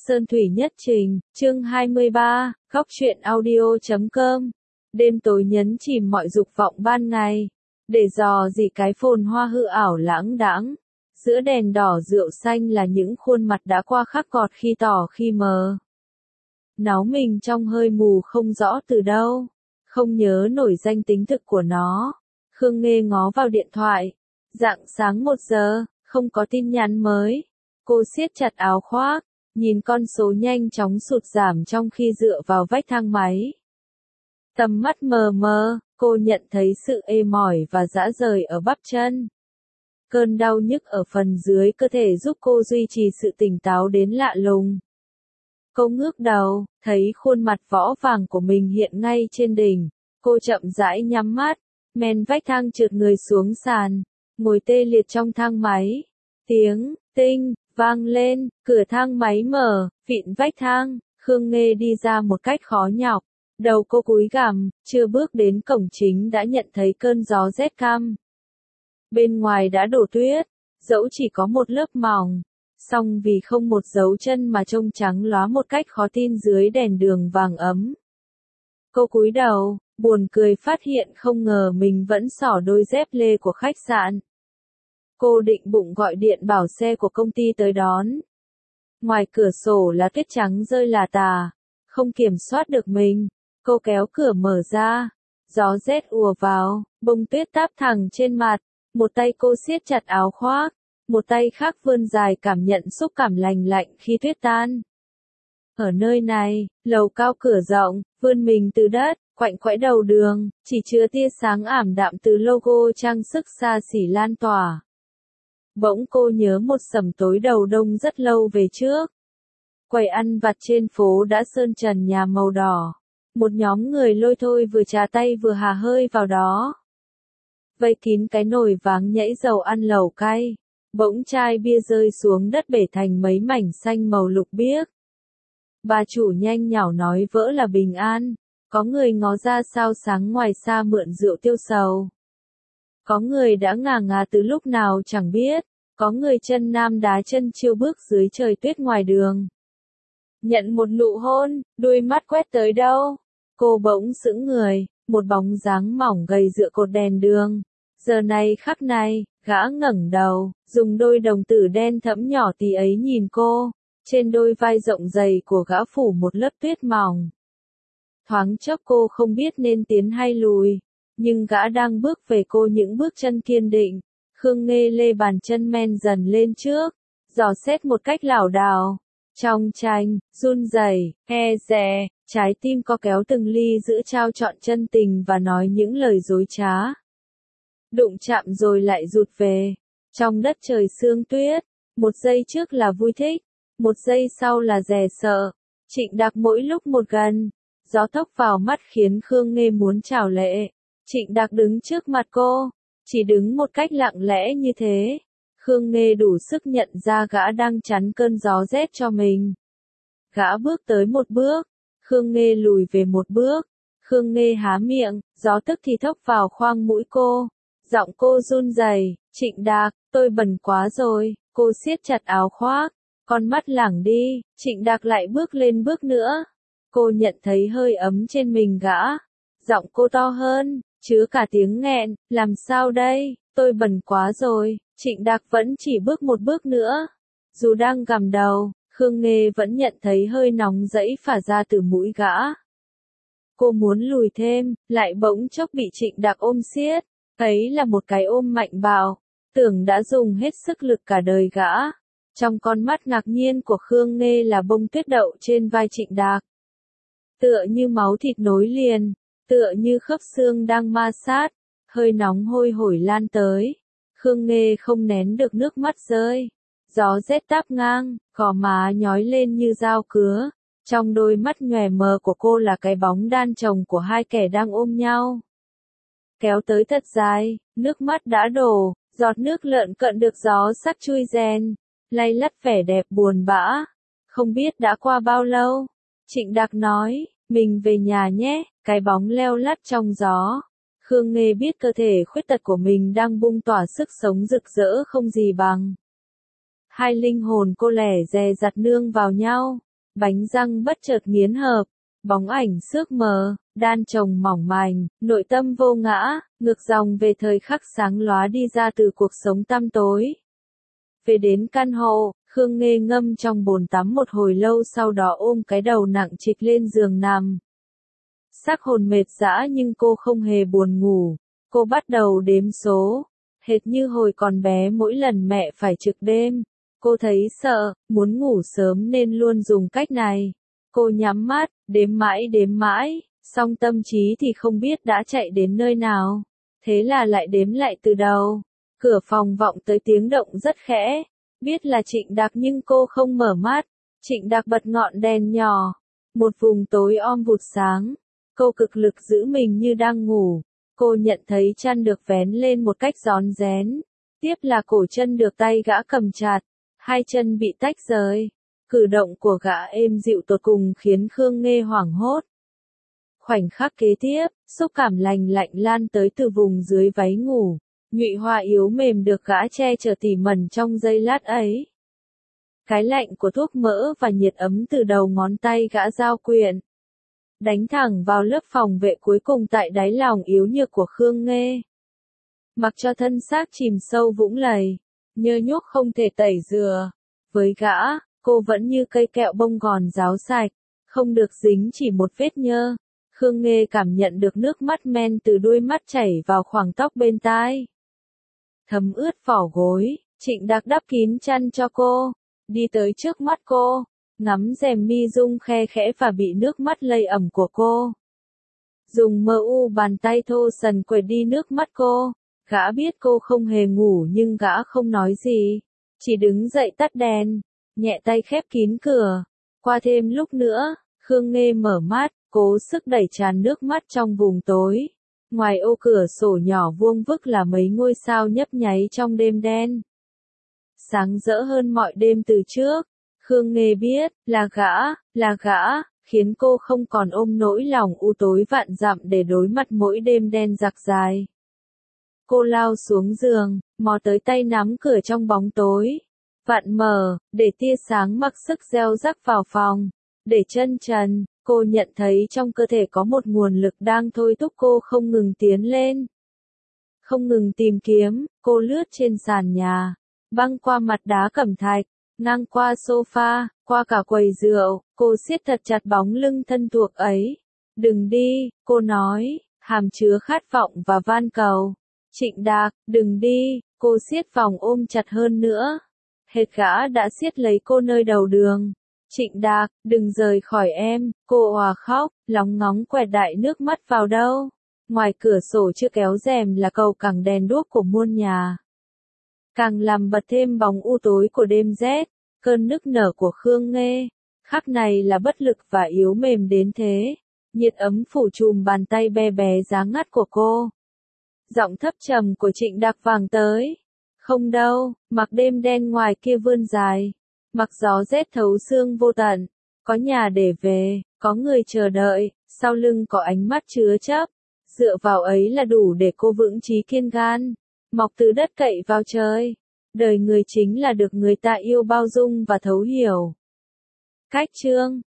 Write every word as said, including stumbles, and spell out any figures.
Sơn Thủy Nhất Trình, chương hai mươi ba, góc truyện audio chấm com. Đêm tối nhấn chìm mọi dục vọng ban ngày, để dò gì cái phồn hoa hư ảo lãng đãng. Giữa đèn đỏ rượu xanh là những khuôn mặt đã qua khắc cọt khi tỏ khi mờ. Náu mình trong hơi mù không rõ từ đâu, không nhớ nổi danh tính thực của nó. Khương Nghê ngó vào điện thoại. Rạng sáng một giờ, không có tin nhắn mới. Cô siết chặt áo khoác, nhìn con số nhanh chóng sụt giảm trong khi dựa vào vách thang máy. Tầm mắt mờ mờ, cô nhận thấy sự ê mỏi và rã rời ở bắp chân. Cơn đau nhức ở phần dưới cơ thể giúp cô duy trì sự tỉnh táo đến lạ lùng. Cô ngước đầu, thấy khuôn mặt võ vàng của mình hiện ngay trên đỉnh. Cô chậm rãi nhắm mắt, men vách thang trượt người xuống sàn, ngồi tê liệt trong thang máy. Tiếng tinh vang lên, cửa thang máy mở, vịn vách thang. Khương Nghê đi ra một cách khó nhọc. Đầu cô cúi gằm, chưa bước đến cổng chính đã nhận thấy cơn gió rét căm. Bên ngoài đã đổ tuyết, dẫu chỉ có một lớp mỏng, song vì không một dấu chân mà trông trắng lóa một cách khó tin dưới đèn đường vàng ấm. Cô cúi đầu, buồn cười phát hiện không ngờ mình vẫn xỏ đôi dép lê của khách sạn. Cô định bụng gọi điện bảo xe của công ty tới đón. Ngoài cửa sổ là tuyết trắng rơi lả tả, không kiểm soát được mình. Cô kéo cửa mở ra, gió rét ùa vào, bông tuyết táp thẳng trên mặt. Một tay cô siết chặt áo khoác, một tay khác vươn dài cảm nhận xúc cảm lành lạnh khi tuyết tan. Ở nơi này, lầu cao cửa rộng, vươn mình từ đất, quạnh quẽ đầu đường, chỉ chứa tia sáng ảm đạm từ logo trang sức xa xỉ lan tỏa. Bỗng cô nhớ một sẩm tối đầu đông rất lâu về trước. Quầy ăn vặt trên phố đã sơn trần nhà màu đỏ. Một nhóm người lôi thôi vừa trà tay vừa hà hơi vào đó. Vây kín cái nồi váng nhảy dầu ăn lẩu cay. Bỗng chai bia rơi xuống đất bể thành mấy mảnh xanh màu lục biếc. Bà chủ nhanh nhảu nói vỡ là bình an. Có người ngó ra sao sáng ngoài xa mượn rượu tiêu sầu. Có người đã ngà ngà từ lúc nào chẳng biết. Có người chân nam đá chân chiêu bước dưới trời tuyết ngoài đường. Nhận một nụ hôn, đuôi mắt quét tới đâu. Cô bỗng sững người, một bóng dáng mỏng gầy dựa cột đèn đường. Giờ này khắc này, gã ngẩng đầu, dùng đôi đồng tử đen thẫm nhỏ tí ấy nhìn cô. Trên đôi vai rộng dày của gã phủ một lớp tuyết mỏng. Thoáng chốc cô không biết nên tiến hay lùi, nhưng gã đang bước về cô những bước chân kiên định. Khương Nghê lê bàn chân men dần lên trước, dò xét một cách lảo đảo. Trong tranh, run rẩy, e dè, trái tim co kéo từng ly giữ trao trọn chân tình và nói những lời dối trá. Đụng chạm rồi lại rụt về. Trong đất trời sương tuyết, một giây trước là vui thích, một giây sau là dè sợ. Trịnh Đạc mỗi lúc một gần, gió thốc vào mắt khiến Khương Nghê muốn trào lệ. Trịnh Đạc đứng trước mặt cô, chỉ đứng một cách lặng lẽ như thế. Khương Nghê đủ sức nhận ra gã đang chắn cơn gió rét cho mình. Gã bước tới một bước, Khương Nghê lùi về một bước. Khương Nghê há miệng, gió tức thì thốc vào khoang mũi cô. Giọng cô run rẩy, Trịnh Đạc, tôi bẩn quá rồi. Cô siết chặt áo khoác, con mắt lảng đi. Trịnh Đạc lại bước lên bước nữa. Cô nhận thấy hơi ấm trên mình gã. Giọng cô to hơn, chứa cả tiếng nghẹn, làm sao đây, tôi bẩn quá rồi. Trịnh Đạc vẫn chỉ bước một bước nữa. Dù đang gằm đầu, Khương Nghê vẫn nhận thấy hơi nóng rẫy phả ra từ mũi gã. Cô muốn lùi thêm, lại bỗng chốc bị Trịnh Đạc ôm siết. Ấy là một cái ôm mạnh bạo, tưởng đã dùng hết sức lực cả đời gã. Trong con mắt ngạc nhiên của Khương Nghê là bông tuyết đậu trên vai Trịnh Đạc. Tựa như máu thịt nối liền, tựa như khớp xương đang ma sát, hơi nóng hôi hổi lan tới. Khương Nghê không nén được nước mắt rơi. Gió rét táp ngang, gò má nhói lên như dao cứa. Trong đôi mắt nhòe mờ của cô là cái bóng đan chồng của hai kẻ đang ôm nhau. Kéo tới thật dài, nước mắt đã đổ, giọt nước lợn cận được gió sắc chui rèn, lay lắt vẻ đẹp buồn bã. Không biết đã qua bao lâu. Trịnh Đạc nói, mình về nhà nhé, cái bóng leo lắt trong gió. Khương Nghê biết cơ thể khuyết tật của mình đang bung tỏa sức sống rực rỡ không gì bằng. Hai linh hồn cô lẻ dè dặt nương vào nhau, bánh răng bất chợt nghiến hợp, bóng ảnh xước mờ, đan chồng mỏng manh, nội tâm vô ngã, ngược dòng về thời khắc sáng lóa đi ra từ cuộc sống tăm tối. Về đến căn hộ, Khương Nghê ngâm trong bồn tắm một hồi lâu, sau đó ôm cái đầu nặng trịch lên giường nằm. Xác hồn mệt dã nhưng cô không hề buồn ngủ, cô bắt đầu đếm số, hệt như hồi còn bé mỗi lần mẹ phải trực đêm. Cô thấy sợ, muốn ngủ sớm nên luôn dùng cách này. Cô nhắm mắt, đếm mãi đếm mãi, song tâm trí thì không biết đã chạy đến nơi nào. Thế là lại đếm lại từ đầu. Cửa phòng vọng tới tiếng động rất khẽ. Biết là Trịnh Đạc nhưng cô không mở mắt. Trịnh Đạc bật ngọn đèn nhỏ. Một vùng tối om vụt sáng. Cô cực lực giữ mình như đang ngủ. Cô nhận thấy chăn được vén lên một cách rón rén. Tiếp là cổ chân được tay gã cầm chặt. Hai chân bị tách rời. Cử động của gã êm dịu tột cùng khiến Khương Nghê hoảng hốt. Khoảnh khắc kế tiếp, xúc cảm lành lạnh lan tới từ vùng dưới váy ngủ. Nhụy hoa yếu mềm được gã che chở tỉ mẩn trong giây lát ấy. Cái lạnh của thuốc mỡ và nhiệt ấm từ đầu ngón tay gã giao quyện. Đánh thẳng vào lớp phòng vệ cuối cùng tại đáy lòng yếu nhược của Khương Nghê. Mặc cho thân xác chìm sâu vũng lầy, nhơ nhuốc không thể tẩy rửa. Với gã, cô vẫn như cây kẹo bông gòn ráo sạch, không được dính chỉ một vết nhơ. Khương Nghê cảm nhận được nước mắt men từ đuôi mắt chảy vào khoảng tóc bên tai. Thấm ướt vỏ gối, Trịnh Đạc đắp kín chăn cho cô, đi tới trước mắt cô, ngắm rèm mi rung khe khẽ và bị nước mắt lây ẩm của cô. Dùng mờ u bàn tay thô sần quệt đi nước mắt cô. Gã biết cô không hề ngủ nhưng gã không nói gì, chỉ đứng dậy tắt đèn, nhẹ tay khép kín cửa. Qua thêm lúc nữa, Khương Nghê mở mắt, cố sức đẩy tràn nước mắt trong vùng tối. Ngoài ô cửa sổ nhỏ vuông vức là mấy ngôi sao nhấp nháy trong đêm đen. Sáng rỡ hơn mọi đêm từ trước. Khương Nghê biết, là gã, là gã, khiến cô không còn ôm nỗi lòng u tối vạn dặm để đối mặt mỗi đêm đen giặc dài. Cô lao xuống giường, mò tới tay nắm cửa trong bóng tối. Vạn mờ, để tia sáng mặc sức gieo rắc vào phòng. Để chân trần, cô nhận thấy trong cơ thể có một nguồn lực đang thôi thúc cô không ngừng tiến lên. Không ngừng tìm kiếm, cô lướt trên sàn nhà, băng qua mặt đá cẩm thạch, ngang qua sofa, qua cả quầy rượu, cô siết thật chặt bóng lưng thân thuộc ấy. Đừng đi, cô nói, hàm chứa khát vọng và van cầu. Trịnh Đạc, đừng đi, cô siết vòng ôm chặt hơn nữa. Hệt gã đã siết lấy cô nơi đầu đường. Trịnh Đạc, đừng rời khỏi em, cô òa khóc, lóng ngóng quẹt đại nước mắt vào đâu. Ngoài cửa sổ chưa kéo rèm là cầu cẳng đèn đuốc của muôn nhà. Càng làm bật thêm bóng u tối của đêm rét, cơn nức nở của Khương Nghê. Khắc này là bất lực và yếu mềm đến thế. Nhiệt ấm phủ trùm bàn tay be bé giá ngắt của cô. Giọng thấp trầm của Trịnh Đạc vang tới. Không đâu, mặc đêm đen ngoài kia vươn dài. Mặc gió rét thấu xương vô tận. Có nhà để về, có người chờ đợi, sau lưng có ánh mắt chứa chấp. Dựa vào ấy là đủ để cô vững chí kiên gan. Mọc từ đất cậy vào trời. Đời người chính là được người ta yêu bao dung và thấu hiểu. Cách chương